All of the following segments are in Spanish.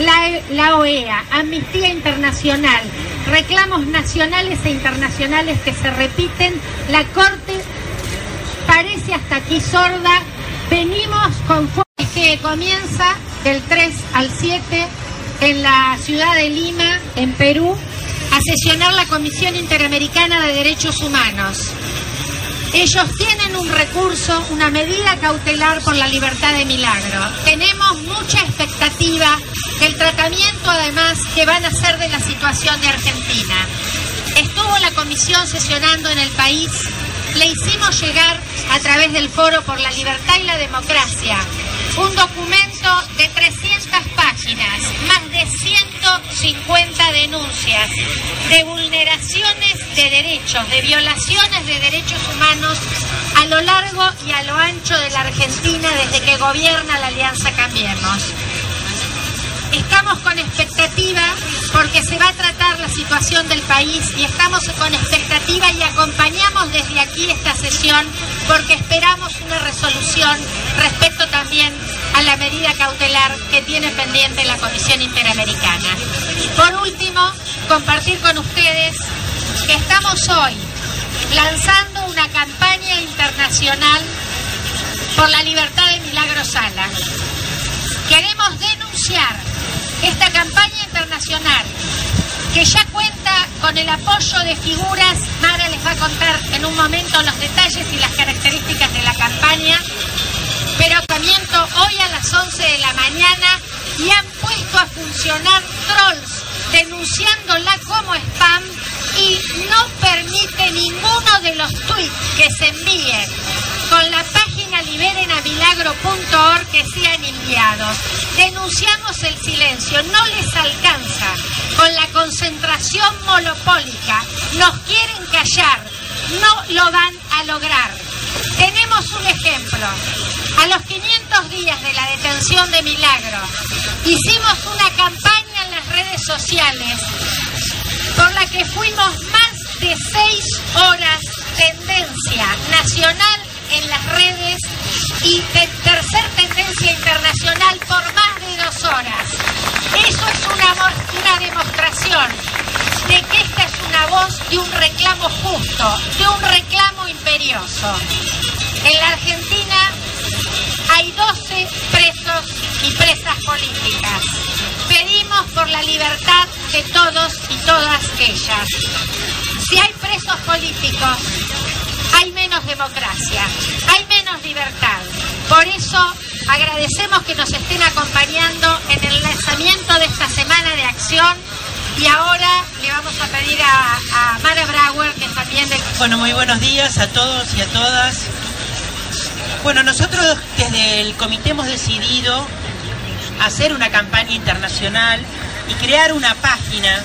la OEA, Amnistía Internacional, reclamos nacionales e internacionales que se repiten. La Corte parece hasta aquí sorda. Venimos con fuerza que comienza del 3 al 7 en la ciudad de Lima, en Perú, a sesionar la Comisión Interamericana de Derechos Humanos. Ellos tienen un recurso, una medida cautelar por la libertad de Milagro. Tenemos mucha expectativa del tratamiento, además, que van a hacer de la situación de Argentina. Estuvo la comisión sesionando en el país. Le hicimos llegar, a través del Foro por la Libertad y la Democracia, un documento de 300 páginas, más de 150 denuncias de vulneraciones de derechos, de violaciones de derechos humanos a lo largo y a lo ancho de la Argentina desde que gobierna la Alianza Cambiemos. Estamos con expectativa porque se va a tratar la situación del país y estamos con expectativa y acompañamos desde aquí esta sesión porque esperamos una resolución respecto también a la medida cautelar que tiene pendiente la Comisión Interamericana. Por último, compartir con ustedes que estamos hoy lanzando una campaña internacional por la libertad de Milagro Sala. Queremos denunciar esta campaña internacional, que ya cuenta con el apoyo de figuras. Mara les va a contar en un momento los detalles y las características de la campaña, pero comienzo hoy a las 11 de la mañana y han puesto a funcionar trolls denunciándola como spam y no permite ninguno de los tweets que se envíen con la página liberenamilagro.org que sean enviados. Denunciamos el silencio, no les alcanza con la concentración monopólica, nos quieren callar, no lo van a lograr. Tenemos un ejemplo. A los 500 días de la detención de Milagro, hicimos una campaña en las redes sociales por la que fuimos más de 6 horas tendencia nacional en las redes y de tercer tendencia internacional por más de 2 horas. Eso es una demostración de que esta es una voz de un reclamo justo, de un reclamo imperioso. En la Argentina hay 12 presos y presas políticas. Pedimos por la libertad de todos y todas ellas. Si hay presos políticos, hay menos democracia, hay menos libertad. Por eso agradecemos que nos estén acompañando en el lanzamiento de esta semana de acción. Y ahora le vamos a pedir a Mara Brauer, que también... Bueno, muy buenos días a todos y a todas. Bueno, nosotros desde el comité hemos decidido hacer una campaña internacional y crear una página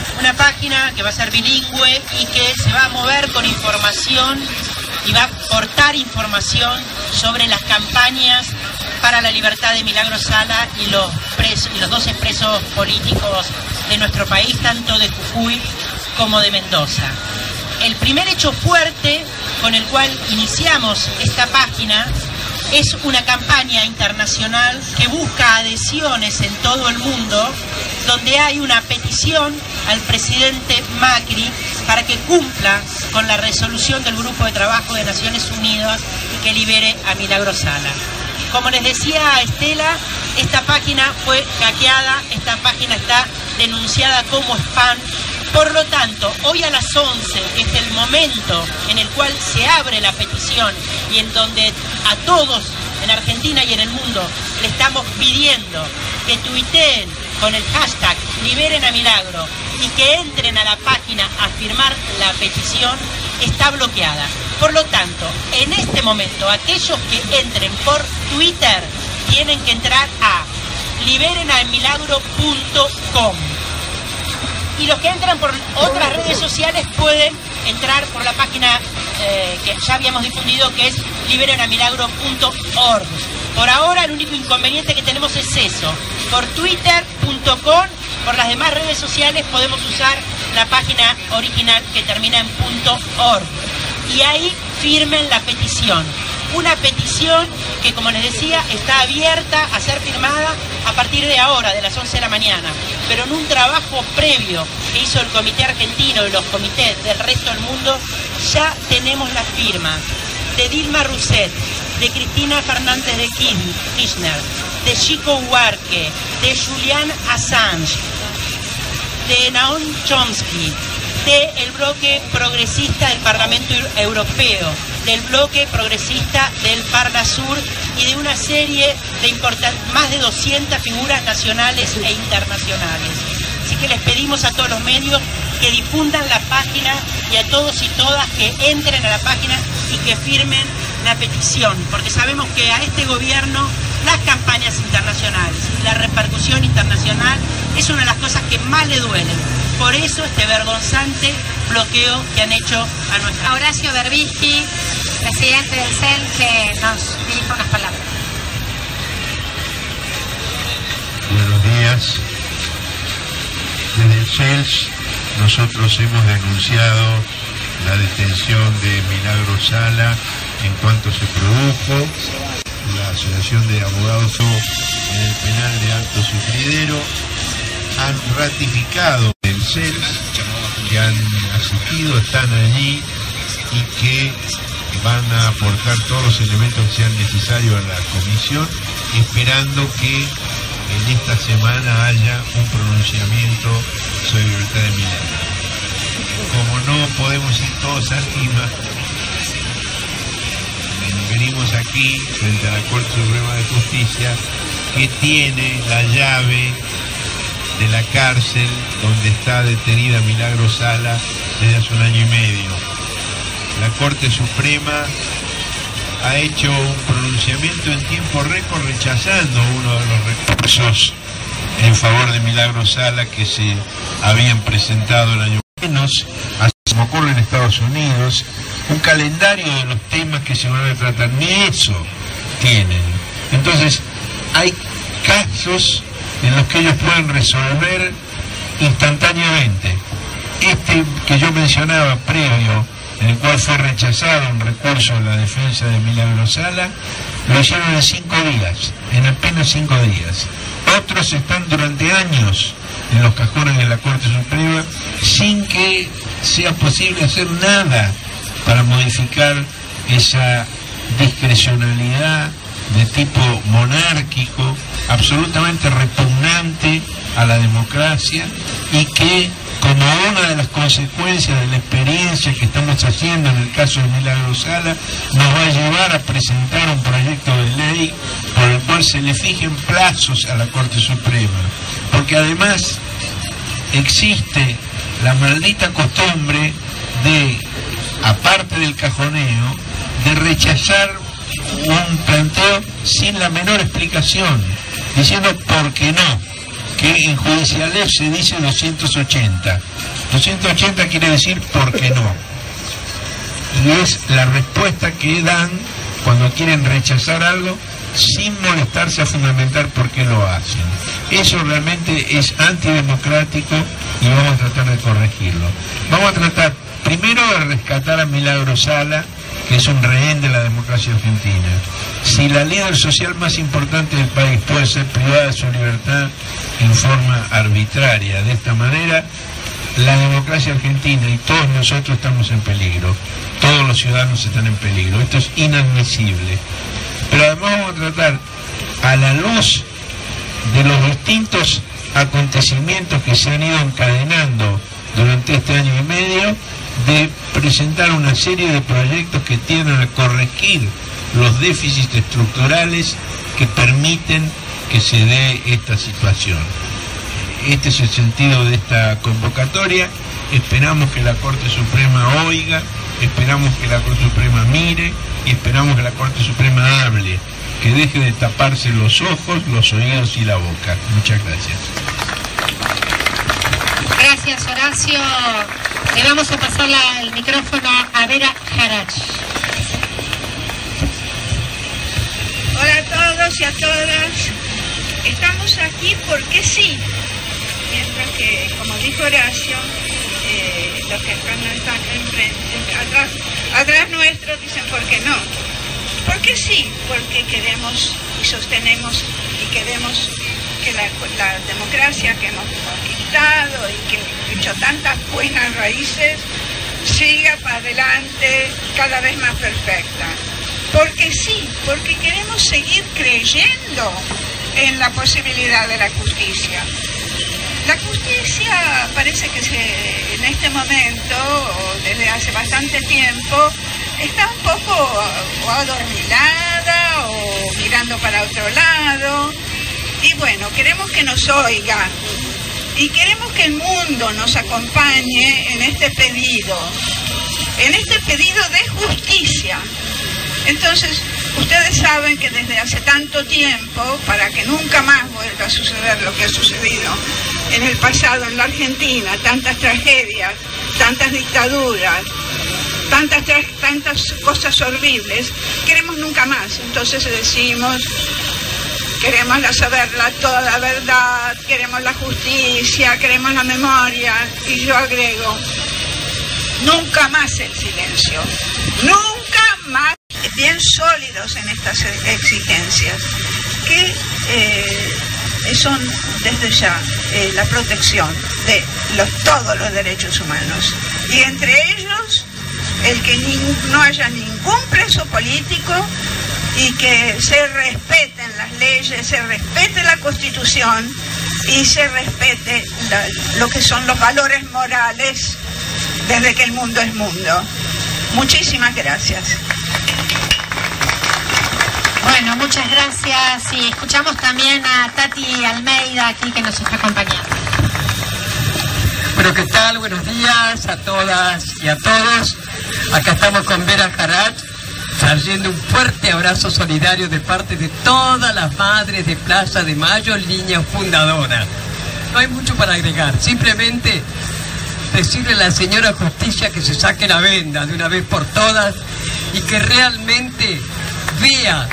que va a ser bilingüe y que se va a mover con información y va a aportar información sobre las campañas para la libertad de Milagro Sala y los 12 presos políticos de nuestro país, tanto de Jujuy como de Mendoza. El primer hecho fuerte con el cual iniciamos esta página es una campaña internacional que busca adhesiones en todo el mundo, donde hay una petición al presidente Macri para que cumpla con la resolución del Grupo de Trabajo de Naciones Unidas y que libere a Milagro Sala. Como les decía Estela, esta página fue hackeada, esta página está denunciada como spam. Por lo tanto, hoy a las 11, que es el momento en el cual se abre la petición y en donde a todos en Argentina y en el mundo le estamos pidiendo que tuiteen con el hashtag Liberen a Milagro y que entren a la página a firmar la petición, está bloqueada. Por lo tanto, en este momento, aquellos que entren por Twitter tienen que entrar a liberenamilagro.com. Y los que entran por otras redes sociales pueden entrar por la página que ya habíamos difundido, que es liberenamilagro.org. Por ahora el único inconveniente que tenemos es eso. Por twitter.com, por las demás redes sociales podemos usar la página original que termina en .org. Y ahí firmen la petición. Una petición que, como les decía, está abierta a ser firmada a partir de ahora, de las 11 de la mañana. Pero en un trabajo previo que hizo el Comité Argentino y los comités del resto del mundo, ya tenemos las firmas de Dilma Rousseff, de Cristina Fernández de Kirchner, de Chico Buarque, de Julian Assange, de Noam Chomsky, del bloque progresista del Parlamento Europeo, del bloque progresista del Parla Sur y de una serie de más de 200 figuras nacionales e internacionales. Así que les pedimos a todos los medios que difundan la página y a todos y todas que entren a la página y que firmen la petición, porque sabemos que a este gobierno las campañas internacionales y la repercusión internacional es una de las cosas que más le duelen. Por eso este vergonzante bloqueo que han hecho a nuestra... Horacio Berbisky, presidente del CEL, que nos dirige unas palabras. Buenos días. Desde el CELS nosotros hemos denunciado la detención de Milagro Sala en cuanto se produjo. La Asociación de Abogados en el penal de Alto Sufridero han ratificado el CELS, que han asistido, están allí y que van a aportar todos los elementos que sean necesarios a la comisión, esperando que en esta semana haya un pronunciamiento sobre libertad de Milagro. Como no podemos ir todos arriba, venimos aquí frente a la Corte Suprema de Justicia, que tiene la llave de la cárcel donde está detenida Milagro Sala desde hace 1 año y medio. La Corte Suprema ha hecho un pronunciamiento en tiempo récord rechazando uno de los recursos en favor de Milagro Sala que se habían presentado el año menos, así como ocurre en Estados Unidos, un calendario de los temas que se van a tratar, ni eso tienen. Entonces, hay casos en los que ellos pueden resolver instantáneamente. Este que yo mencionaba previo, en el cual fue rechazado un recurso en la defensa de Milagro Sala, lo hicieron en 5 días, en apenas 5 días. Otros están durante años en los cajones de la Corte Suprema sin que sea posible hacer nada para modificar esa discrecionalidad de tipo monárquico, absolutamente repugnante a la democracia, y que como una de las consecuencias de la experiencia que estamos haciendo en el caso de Milagro Sala, nos va a llevar a presentar un proyecto de ley por el cual se le fijen plazos a la Corte Suprema, porque además existe la maldita costumbre de, aparte del cajoneo, de rechazar un planteo sin la menor explicación, diciendo por qué no, que en judicialez se dice 280. 280 quiere decir por qué no. Y es la respuesta que dan cuando quieren rechazar algo sin molestarse a fundamentar por qué lo hacen. Eso realmente es antidemocrático y vamos a tratar de corregirlo. Vamos a tratar primero de rescatar a Milagro Sala, que es un rehén de la democracia argentina. Si la líder social más importante del país puede ser privada de su libertad en forma arbitraria, de esta manera, la democracia argentina y todos nosotros estamos en peligro. Todos los ciudadanos están en peligro. Esto es inadmisible. Pero además vamos a tratar, a la luz de los distintos acontecimientos que se han ido encadenando durante este año y medio, de presentar una serie de proyectos que tienden a corregir los déficits estructurales que permiten que se dé esta situación. Este es el sentido de esta convocatoria. Esperamos que la Corte Suprema oiga, esperamos que la Corte Suprema mire y esperamos que la Corte Suprema hable, que deje de taparse los ojos, los oídos y la boca. Muchas gracias. Gracias, Horacio. Le vamos a pasar el micrófono a Vera Jarach. Hola a todos y a todas. Estamos aquí porque sí. Mientras que, como dijo Horacio, los que están enfrente, atrás nuestro dicen por qué no. ¿Por qué sí? Porque queremos y sostenemos y queremos que la democracia que hemos conquistado y que ha hecho tantas buenas raíces siga para adelante cada vez más perfecta. Porque sí, porque queremos seguir creyendo en la posibilidad de la justicia. La justicia parece que en este momento, o desde hace bastante tiempo, está un poco o adormilada o mirando para otro lado. Y bueno, queremos que nos oiga y queremos que el mundo nos acompañe en este pedido de justicia. Entonces, ustedes saben que desde hace tanto tiempo, para que nunca más vuelva a suceder lo que ha sucedido en el pasado en la Argentina, tantas tragedias, tantas dictaduras, tantas cosas horribles, queremos nunca más. Entonces decimos, queremos saber toda la verdad, queremos la justicia, queremos la memoria, y yo agrego, nunca más el silencio, nunca más. Bien sólidos en estas exigencias, que son desde ya la protección de todos los derechos humanos, y entre ellos el que no haya ningún preso político y que se respeten las leyes, se respete la Constitución y se respete lo que son los valores morales desde que el mundo es mundo. Muchísimas gracias. Bueno, muchas gracias, y escuchamos también a Tati Almeida aquí, que nos está acompañando. Bueno, ¿qué tal? Buenos días a todas y a todos. Acá estamos con Vera Jarat, trayendo un fuerte abrazo solidario de parte de todas las madres de Plaza de Mayo, línea fundadora. No hay mucho para agregar, simplemente decirle a la señora Justicia que se saque la venda de una vez por todas y que realmente vea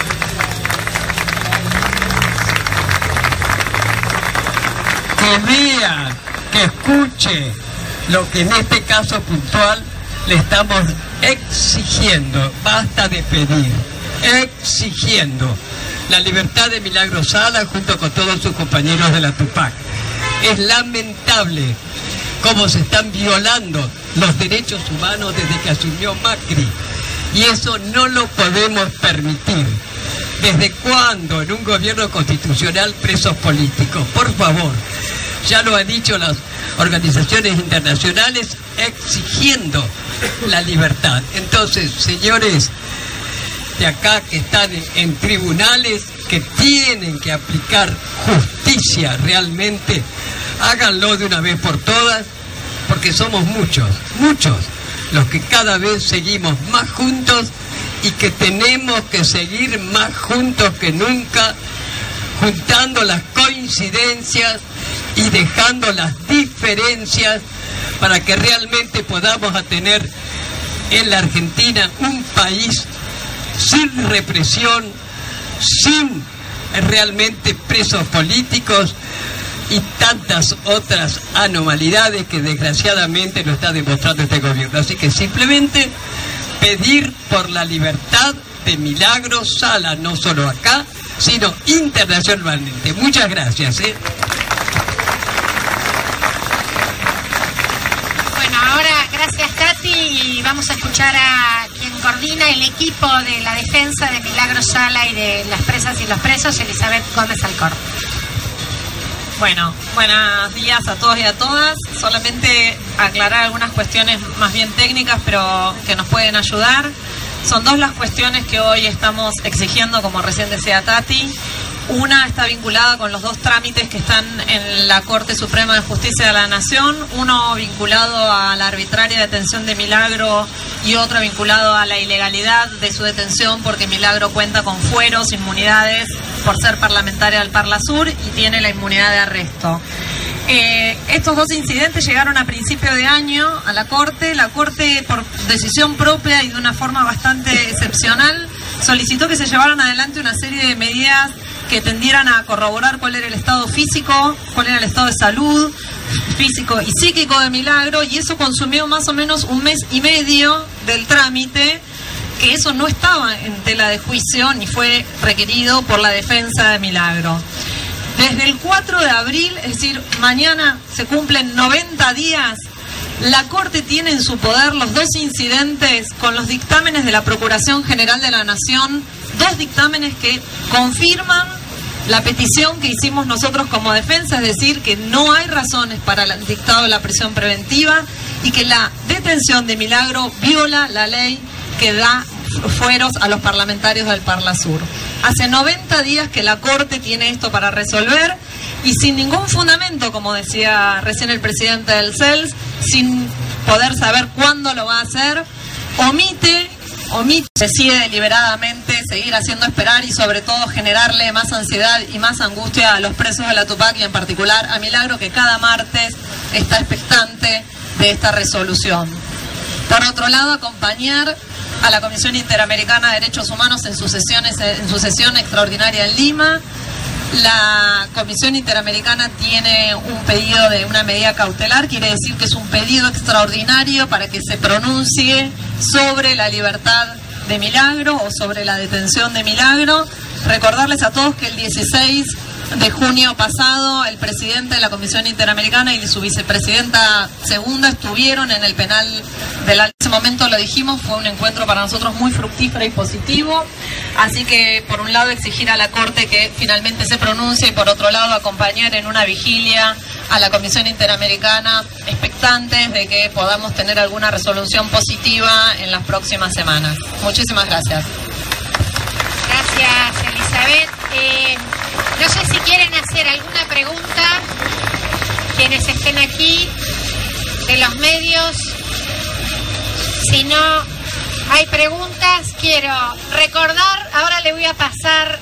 que escuche lo que en este caso puntual le estamos exigiendo. Basta de pedir, exigiendo la libertad de Milagro Sala junto con todos sus compañeros de la Tupac. Es lamentable cómo se están violando los derechos humanos desde que asumió Macri, y eso no lo podemos permitir. ¿Desde cuándo en un gobierno constitucional presos políticos? Por favor, ya lo han dicho las organizaciones internacionales exigiendo la libertad. Entonces, señores de acá que están en tribunales, que tienen que aplicar justicia realmente, háganlo de una vez por todas, porque somos muchos los que cada vez seguimos más juntos y que tenemos que seguir más juntos que nunca, juntando las coincidencias y dejando las diferencias para que realmente podamos tener en la Argentina un país sin represión, sin realmente presos políticos y tantas otras anormalidades que desgraciadamente lo está demostrando este gobierno. Así que simplemente pedir por la libertad de Milagro Sala, no solo acá, sino internacionalmente. Muchas gracias. Bueno, ahora gracias Tati, y vamos a escuchar a quien coordina el equipo de la defensa de Milagro Sala y de las presas y los presos, Elizabeth Gómez Alcor. Bueno, buenos días a todos y a todas. Solamente aclarar algunas cuestiones más bien técnicas, pero que nos pueden ayudar. Son dos las cuestiones que hoy estamos exigiendo, como recién decía Tati. Una está vinculada con los dos trámites que están en la Corte Suprema de Justicia de la Nación, uno vinculado a la arbitraria detención de Milagro y otro vinculado a la ilegalidad de su detención, porque Milagro cuenta con fueros, inmunidades por ser parlamentaria del Parlasur y tiene la inmunidad de arresto. Estos dos incidentes llegaron a principio de año a la Corte. La Corte, por decisión propia y de una forma bastante excepcional, solicitó que se llevaran adelante una serie de medidas que tendieran a corroborar cuál era el estado físico, cuál era el estado de salud físico y psíquico de Milagro, y eso consumió más o menos un mes y medio del trámite, que eso no estaba en tela de juicio ni fue requerido por la defensa de Milagro. Desde el 4 de abril, es decir, mañana se cumplen 90 días, la Corte tiene en su poder los dos incidentes con los dictámenes de la Procuración General de la Nación, dos dictámenes que confirman la petición que hicimos nosotros como defensa, es decir, que no hay razones para el dictado de la prisión preventiva y que la detención de Milagro viola la ley que da fueros a los parlamentarios del Parlasur. Hace 90 días que la Corte tiene esto para resolver y sin ningún fundamento, como decía recién el presidente del CELS, sin poder saber cuándo lo va a hacer, omite, decide deliberadamente seguir haciendo esperar y sobre todo generarle más ansiedad y más angustia a los presos de la Tupac y en particular a Milagro, que cada martes está expectante de esta resolución. Por otro lado, acompañar a la Comisión Interamericana de Derechos Humanos en su sesión extraordinaria en Lima. La Comisión Interamericana tiene un pedido de una medida cautelar, quiere decir que es un pedido extraordinario para que se pronuncie sobre la libertad de Milagro o sobre la detención de Milagro. Recordarles a todos que el 16 de junio pasado el presidente de la Comisión Interamericana y su vicepresidenta segunda estuvieron en el penal de la... En ese momento lo dijimos, fue un encuentro para nosotros muy fructífero y positivo, así que por un lado exigir a la Corte que finalmente se pronuncie y por otro lado acompañar en una vigilia a la Comisión Interamericana expectantes de que podamos tener alguna resolución positiva en las próximas semanas. Muchísimas gracias. Gracias, Elizabeth. No sé si quieren hacer alguna pregunta quienes estén aquí de los medios. Si no hay preguntas, quiero recordar, ahora le voy a pasar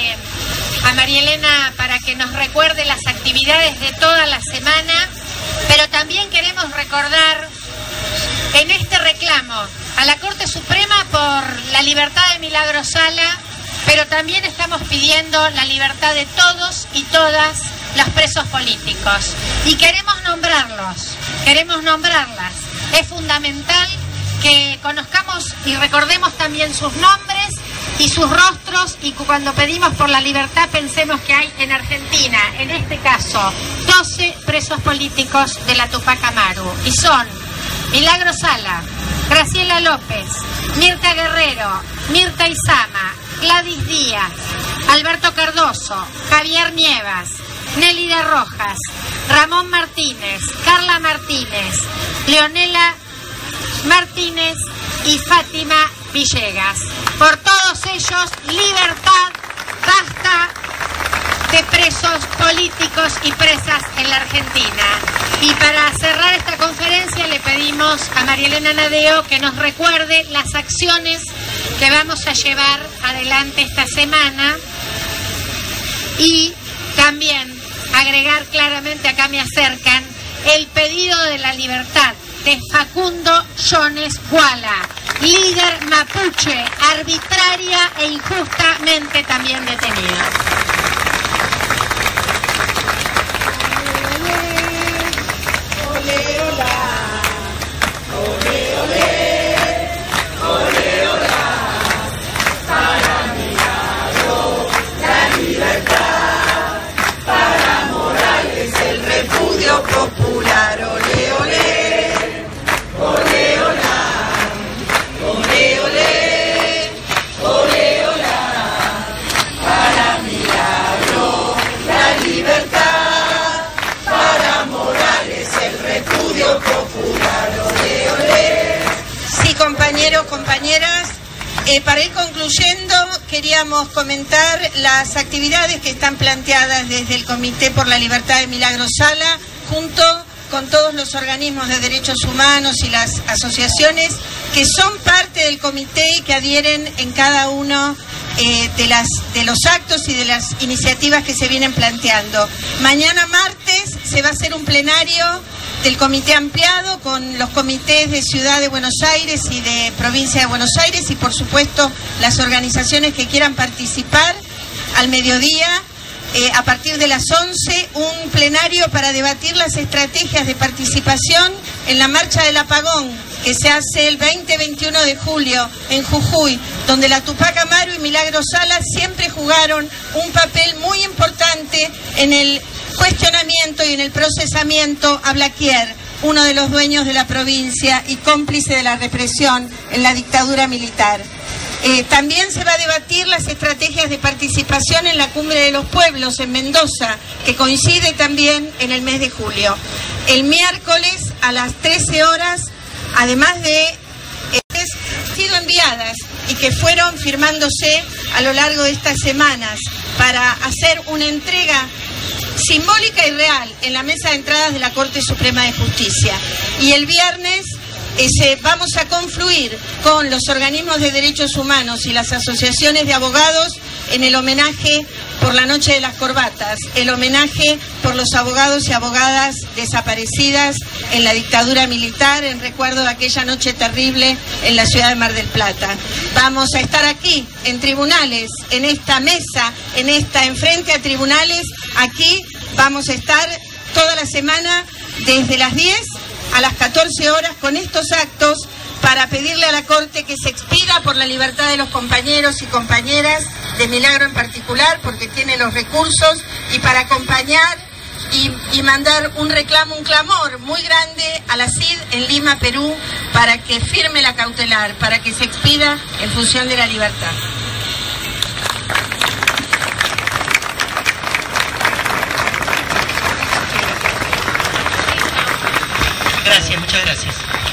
a María Elena para que nos recuerde las actividades de toda la semana, pero también queremos recordar en este reclamo a la Corte Suprema por la libertad de Milagro Sala, pero también estamos pidiendo la libertad de todos y todas los presos políticos. Y queremos nombrarlas. Es fundamental que conozcamos y recordemos también sus nombres y sus rostros, y cuando pedimos por la libertad pensemos que hay en Argentina, en este caso, 12 presos políticos de la Tupac Amaru, y son Milagro Sala, Graciela López, Mirta Guerrero, Mirta Izama, Gladys Díaz, Alberto Cardoso, Javier Nievas, Nélida Rojas, Ramón Martínez, Carla Martínez, Leonela Martínez y Fátima Villegas. Por todos ellos, libertad, basta de presos políticos y presas en la Argentina. Y para cerrar esta conferencia le pedimos a María Elena Nadeo que nos recuerde las acciones que vamos a llevar adelante esta semana y también agregar claramente, acá me acercan, el pedido de la libertad de Facundo Jones Guala, líder mapuche, arbitraria e injustamente también detenido. Popular, ole, ole, ole, olá, ole, ole, ole, olá, para Milagro la libertad, para Morales el repudio popular, ole, ole. Sí, compañeros, compañeras, para ir concluyendo, queríamos comentar las actividades que están planteadas desde el Comité por la Libertad de Milagro Sala, junto con todos los organismos de derechos humanos y las asociaciones que son parte del comité y que adhieren en cada uno de los actos y de las iniciativas que se vienen planteando. Mañana martes se va a hacer un plenario del comité ampliado con los comités de Ciudad de Buenos Aires y de Provincia de Buenos Aires y por supuesto las organizaciones que quieran participar. Al mediodía, a partir de las 11, un plenario para debatir las estrategias de participación en la marcha del apagón que se hace el 20-21 de julio en Jujuy, donde la Tupac Amaru y Milagro Sala siempre jugaron un papel muy importante en el cuestionamiento y en el procesamiento a Blaquier, uno de los dueños de la provincia y cómplice de la represión en la dictadura militar. También se va a debatir las estrategias de participación en la Cumbre de los Pueblos en Mendoza, que coincide también en el mes de julio. El miércoles a las 13 horas, además de sido enviadas y que fueron firmándose a lo largo de estas semanas para hacer una entrega simbólica y real en la mesa de entradas de la Corte Suprema de Justicia. Y el viernes vamos a confluir con los organismos de derechos humanos y las asociaciones de abogados en el homenaje por la Noche de las Corbatas, el homenaje por los abogados y abogadas desaparecidas en la dictadura militar, en recuerdo de aquella noche terrible en la ciudad de Mar del Plata. Vamos a estar aquí, en tribunales, en esta mesa, enfrente a tribunales, aquí vamos a estar toda la semana desde las 10 a las 14 horas con estos actos para pedirle a la Corte que se expida por la libertad de los compañeros y compañeras, de Milagro en particular, porque tiene los recursos, y para acompañar y mandar un reclamo, un clamor muy grande a la CID en Lima, Perú, para que firme la cautelar, para que se expida en función de la libertad. Gracias, muchas gracias.